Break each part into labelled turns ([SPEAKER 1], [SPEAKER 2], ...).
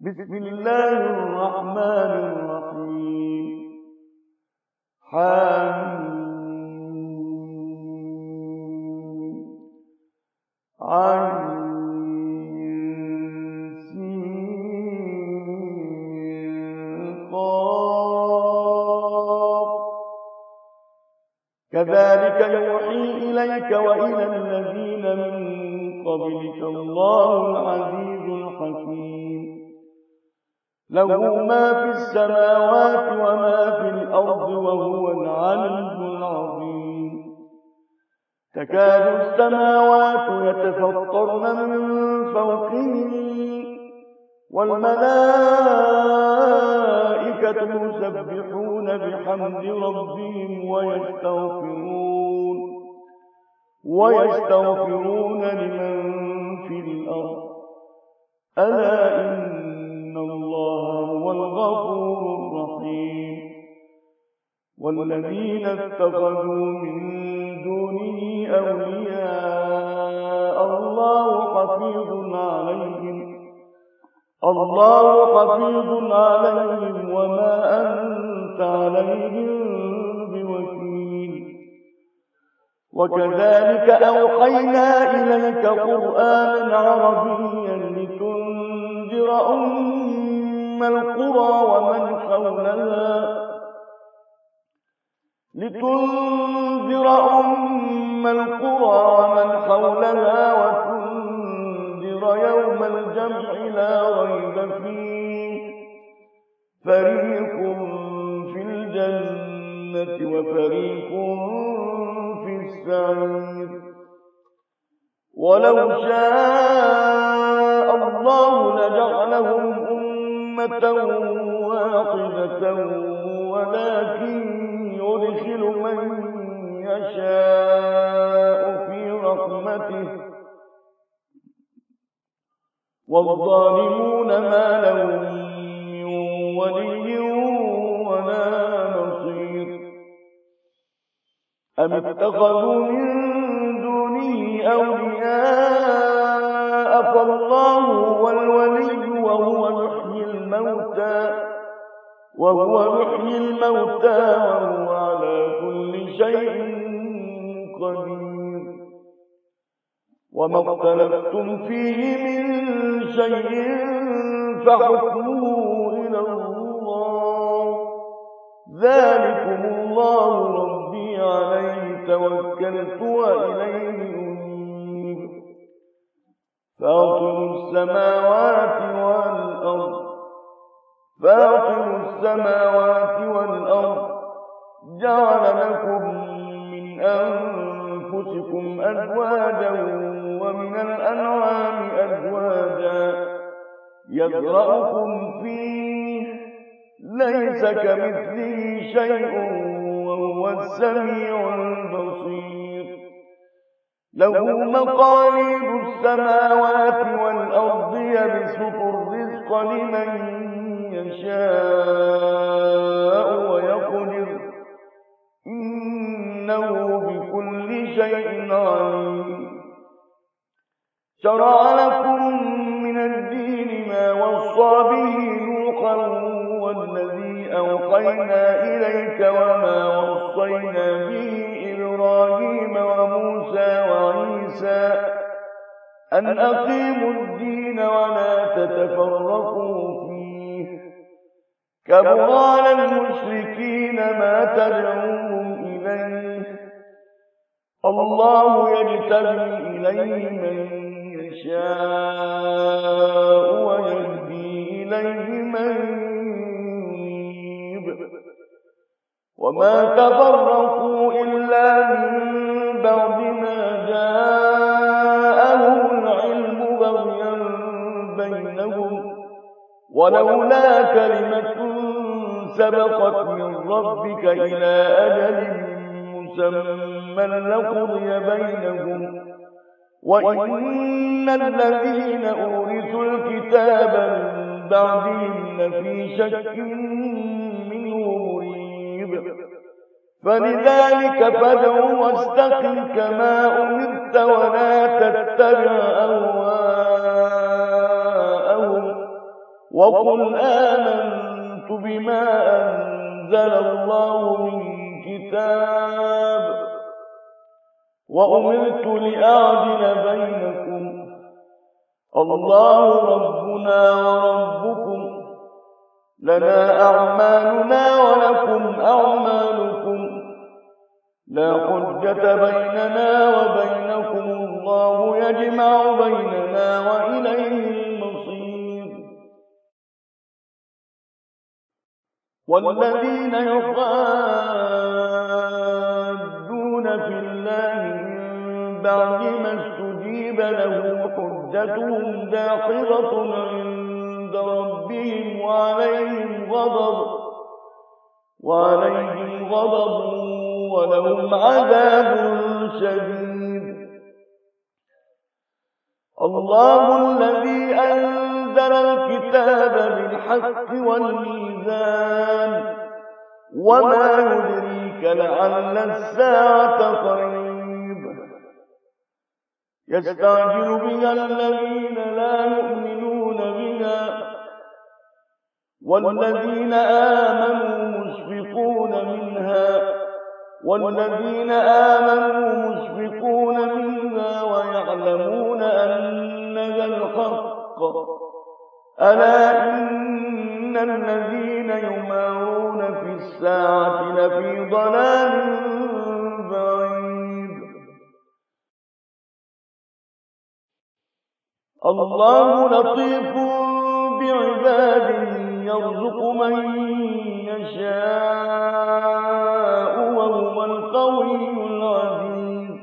[SPEAKER 1] بسم الله الرحمن الرحيم. حميم عين سين قاف. كذلك يوحي إليك وإلى الذين من قبلك الله العزيز الحكيم. له ما في السماوات وما في الأرض وهو العلي العظيم. تكاد السماوات يتفطرن من فوقهم والملائكة يسبحون بحمد ربهم ويستغفرون لمن في الأرض ألا إن الله هو الغفور الرحيم. والذين اتخذوا من دونه أولياء الله حفيظ عليهم وما أنت عليهم بوكيل. وكذلك أوحينا إليك قرآنا عربيا لتنذر أم القرى ومن حولها وتنذر يوم الجمع لا ريب فيه فريق في الجنة وفريق في السعير. ولو شاء الله لجعلهم أمة واحدة ولكن يدخل من يشاء في رحمته والظالمون ما لهم من ولي ولا نصير. أم اتخذوا من دونه أولياء فالله هو الولي وهو يحيي الموتى وهو على كل شيء قدير. وما اختلفتم فيه من شيء فحكمه إلى الله. ذلكم الله ربي عليه توكلت وإليه أنيب. فاطر السماوات والأرض جعل لكم من أنفسكم أزواجا ومن الأنعام أزواجا يذرأكم فيه ليس كمثله شيء وهو السميع البصير. له مقاليد السماوات والأرض يبسط الرزق لمن يشاء ويقدر إنه بكل شيء عليم. شرع لكم من الدين ما وصى به نوحا والذي أوحينا إليك وما وصينا به إبراهيم وموسى وعيسى أن أقيموا الدين ولا تتفرقوا فيه. كبر على المشركين ما تدعوهم إليه. الله يجتبي إليه من يشاء ويهدي إليه من ينيب. وما تفرقوا إلا من بعد ما جاءهم العلم بغيا بينهم ولولا كلمة سبقت من ربك إلى أجل مسمى لقضي بينهم وإن الذين أورثوا الكتاب من بعدهم لفي شك منه مريب. فلذلك فادع واستقم كما أمرت ولا تتبع أهواءهم وقل آمنت بما أنزل الله من كتاب وأمرت لأعدل بينكم الله ربنا وربكم لنا أعمالنا ولكم أعمالكم لا حجة بيننا وبينكم الله يجمع بيننا وإليه المصير. والذين يحادون في الله من بعد ما استجيب له حجتهم داحضة عند ربهم وعليهم غضب ولهم عذاب شديد. الله الذي أنزل الكتاب بالحق والميزان وما يدريك لعل الساعة قريب يستعجل بها الذين لا يؤمنون بها والذين آمنوا مشفقون منها ويعلمون أنها الحق ألا إن الذين يمارون في الساعة لفي ضلال بعيد. الله لطيف بعباده يرزق من يشاء وهو القوي العزيز.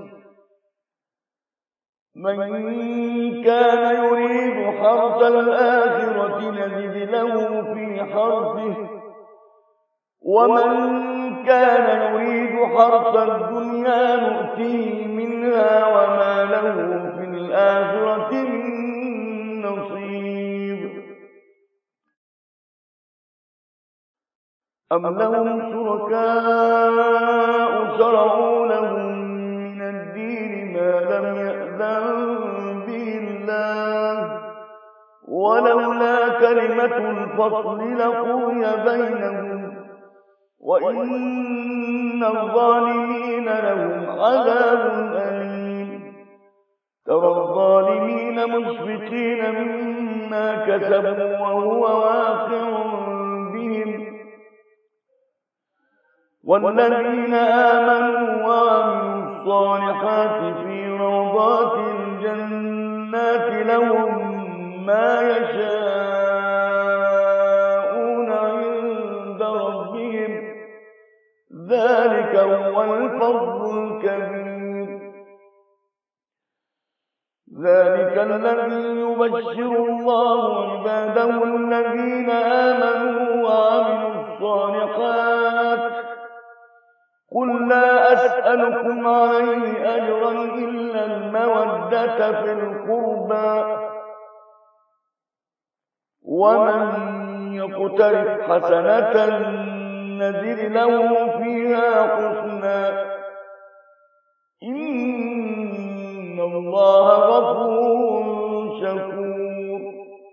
[SPEAKER 1] من كان يريد حرث الآخرة نزد له في حرثه ومن كان يريد حرث الدنيا نؤتيه منها وما له في الآخرة من نصيب. أم لهم شركاء شرعوا لهم من الدين ما لم يأذن به الله ولولا كلمة الفصل لقضي بينهم وإن الظالمين لهم عذاب أليم. ترى الظالمين مشفقين مما كسبوا وهو واقع بهم والذين آمنوا وعملوا الصالحات في روضات الجنات لهم ما يشاءون عند ربهم ذلك هو الفضل الكبير. ذلك الذي يبشر الله عباده الذين آمنوا وعملوا الصالحات قل لا أسألكم عليه أجرا إلا المودة في القربى ومن يقترف حسنة نزد له فيها حسنا إن الله غفور شكور.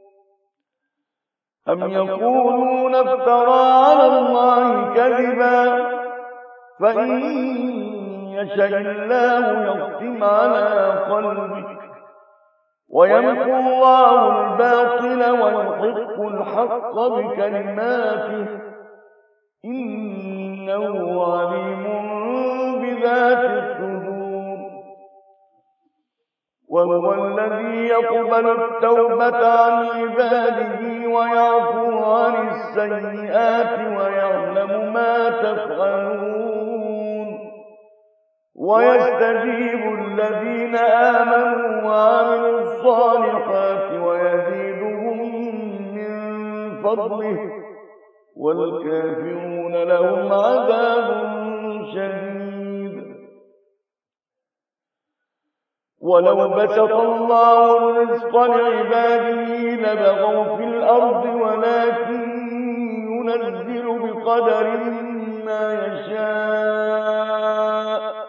[SPEAKER 1] أم يقولون افترى على الله كذبا فإن يشاء الله يختم على قلبك ويمحو الله الباطل ويحق الحق بكلماته إنه عليم بذات الصدور. وهو الذي يقبل التوبة عن عباده ويعفو عن السيئات ويعلم ما تفعلون ويستجيب الذين آمنوا وعملوا الصالحات ويزيدهم من فضله والكافرون لهم عذاب شديد. ولو بسط الله الرزق لعباده لبغوا في الأرض ولكن ينزل بقدر ما يشاء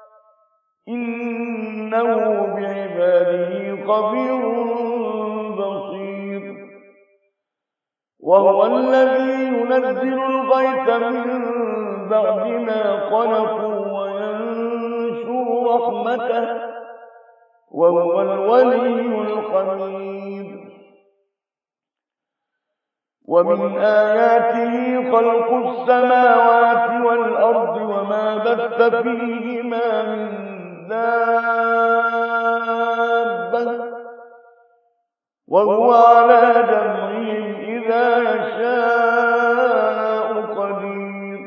[SPEAKER 1] إنه بعباده خبير بصير. وهو الذي ينزل الغيث من بعد ما قنطوا وينشر رحمته وهو الولي الحميد. ومن آياته خلق السماوات والأرض وما بث فيهما من دابة وهو على جمعهم إذا يشاء قدير.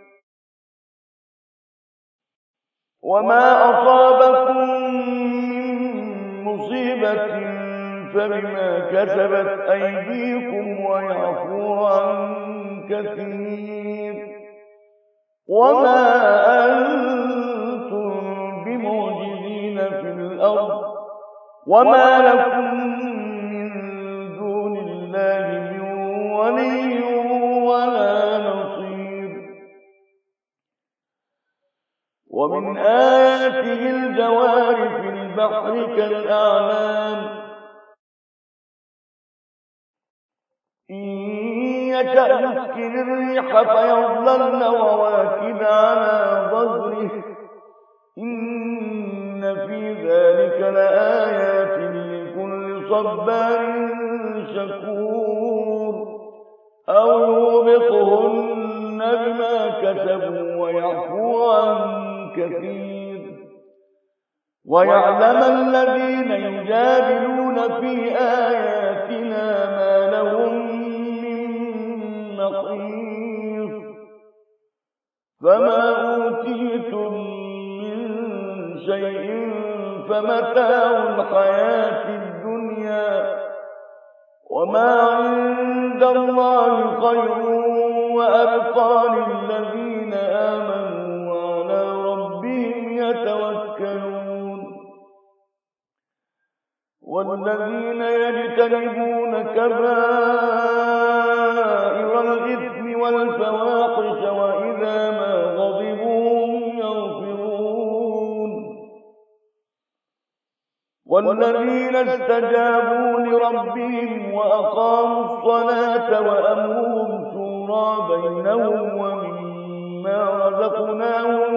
[SPEAKER 1] وما أصابكم من مصيبة فبما كسبت أيديكم ويعفو عن كثير وما أنتم بمعجزين في الأرض وما لكم من دون الله من ولي ولا نصير. ومن آياته الجوار في البحر كالأعلام إن يشأ يسكن الريح فيظللن رواكد على ظهره إن في ذلك لآيات لكل صبار شكور أو يوبقهن بما كسبوا ويعفو عن كثير ويعلم الذين يجادلون في آياتنا ما لهم من محيص. فما أوتيتم من شيء فمتاع الحياة الدنيا وما عند الله خير وأبقى للذين آمنوا وعلى ربهم يتوكلون. والذين يجتنبون كبائر الإثم والفواحش وإذا ما غضبوا هم يغفرون. والذين استجابوا لربهم وأقاموا الصلاة وأمرهم شورى بينهم ومما رزقناهم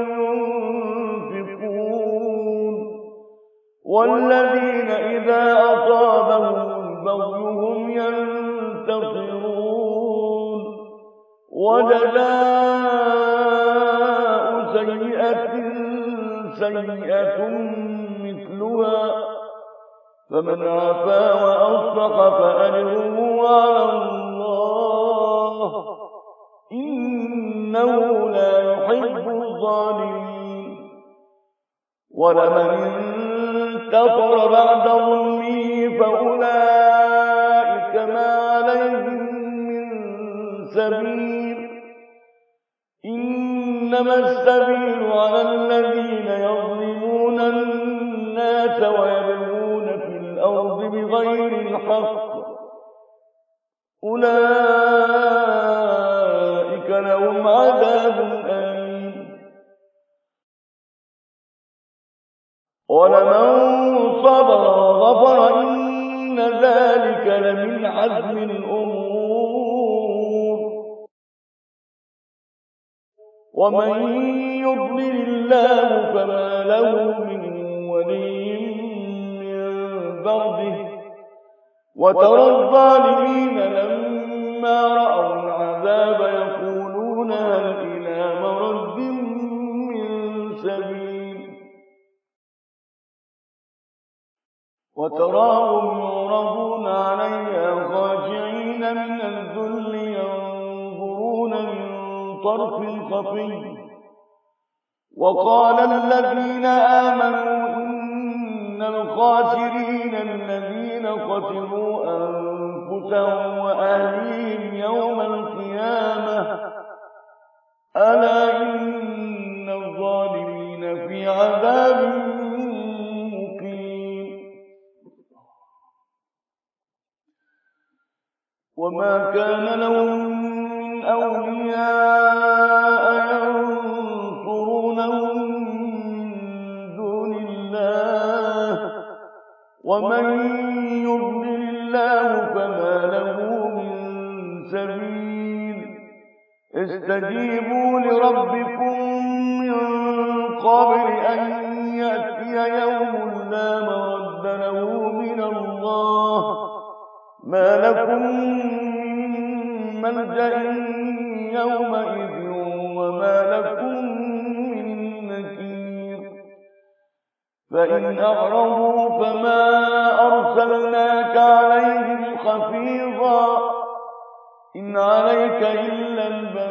[SPEAKER 1] ينفقون. والذين إذا أصابهم البغي هم ينتصرون. وجزاء سيئة سيئة مثلها فمن عفا وأصلح فأجره على الله إنه لا يحب الظالمين. ولمن انتصر بعد ظلمه فأولئك ما عليهم من سبيل إنما السبيل على الذين يظلمون الناس ويبغون في الأرض بغير الحق أولئك لهم عذاب أليم. ولمن صبر وغفر إن ذلك لمن عزم الأمور. ومن يضلل الله فما له من ولي من بعده وترى الظالمين لما رأوا العذاب يقولون هل إلى مرد من سبيل وتراهم يعرضون عليها خاشعين من الذل ينظرون من طرف خفي. وقال الذين آمنوا إن الخاسرين الذين خسروا أنفسهم وأهليهم يوم القيامة ألا إن الظالمين في عذاب مقيم. وما كان لهم من أولياء ينصرونهم من دون الله ومن يضلل الله فما له من استجيبوا لربكم من قبل أن يأتي يوم لا مرد له من الله ما لكم من ملجأ يومئذ وما لكم من نكير فإن أعرضوا فما أرسلناك عليهم حفيظا إن عليك إلا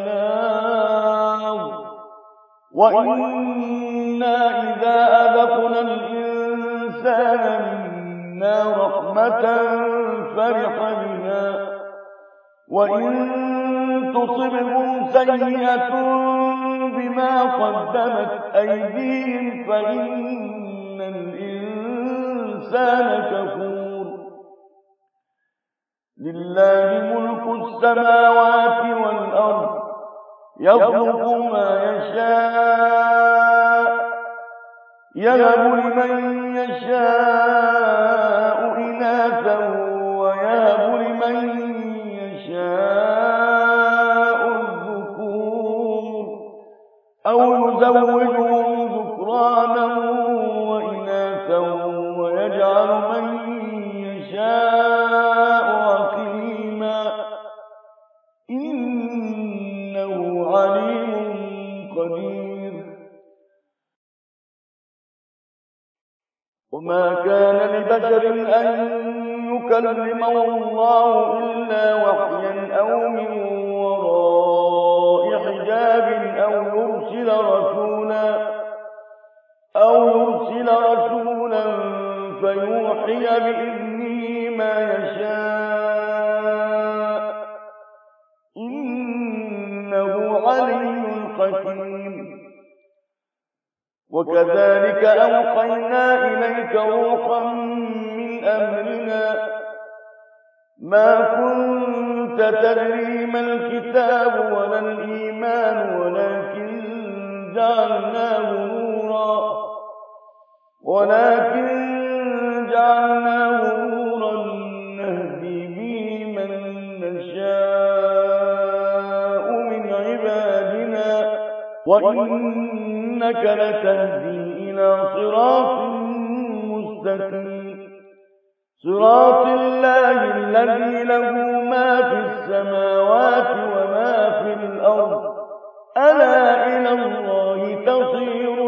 [SPEAKER 1] البلاغ وإنا إذا أذقنا الإنسان منا رحمة فرح بها وإن تصبهم سيئة بما قدمت أيديهم فإن الإنسان كفور لله ملك السماوات والأرض يخلق ما يشاء يهب لمن يشاء إناثا ويهب لمن يشاء الذكور أو يزوجهم ذكرانا وإناثا ويجعل من يشاء عقيما إنه عليم قدير وما كان لبشر أن يكلمه الله إلا وحيا أو من وراء حجاب أو يرسل رسولا فيوحي بإذنه ما يشاء إنه علي حكيم وكذلك أوحينا إليك روحا من أمرنا ما كنت تدري ما الكتاب ولا الإيمان ولكن جعلناه نورا نهدي به من نشاء من عبادنا وإنك لتهدي إلى صراط مستقيم صراط الله الذي له ما في السماوات وما في الأرض ألا إلى الله تصير